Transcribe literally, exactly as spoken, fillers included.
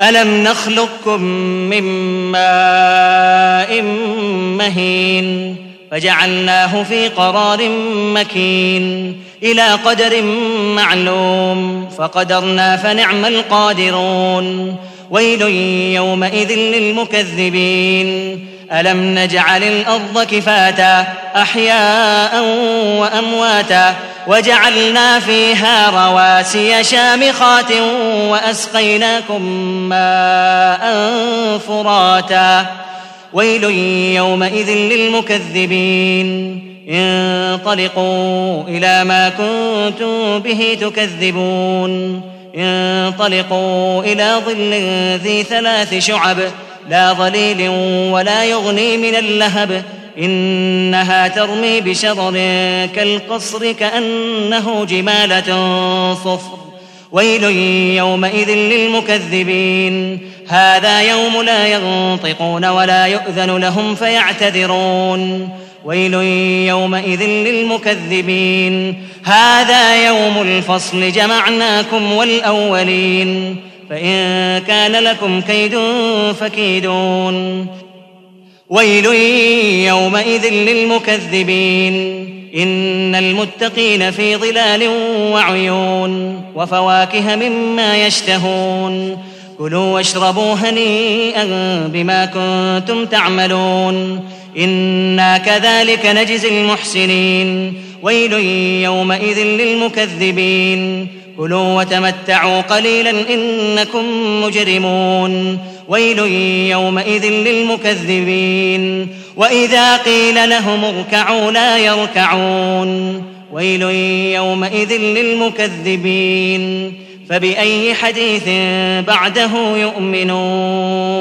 ألم نخلقكم من ماء مهين فجعلناه في قرار مكين إلى قدر معلوم فقدرنا فنعم القادرون. ويل يومئذ للمكذبين. ألم نجعل الأرض كفاتا أحياء وأمواتا وجعلنا فيها رواسي شامخات وأسقيناكم ماء فراتا. ويل يومئذ للمكذبين. انطلقوا إلى ما كنتم به تكذبون. انطلقوا إلى ظل ذي ثلاث شعب لا ظليل ولا يغني من اللهب إنها ترمي بشرر كالقصر كأنه جمالة صفر. ويل يومئذ للمكذبين. هذا يوم لا ينطقون ولا يؤذن لهم فيعتذرون. ويل يومئذ للمكذبين. هذا يوم الفصل جمعناكم والأولين فإن كان لكم كيد فكيدون. ويل يومئذ للمكذبين. إن المتقين في ظلال وعيون وفواكه مما يشتهون. كلوا واشربوا هنيئا بما كنتم تعملون إنا كذلك نجزي المحسنين. ويل يومئذ للمكذبين. كلوا وتمتعوا قليلا إنكم مجرمون. ويل يومئذ للمكذبين. وإذا قيل لهم اركعوا لا يركعون. ويل يومئذ للمكذبين. فبأي حديث بعده يؤمنون.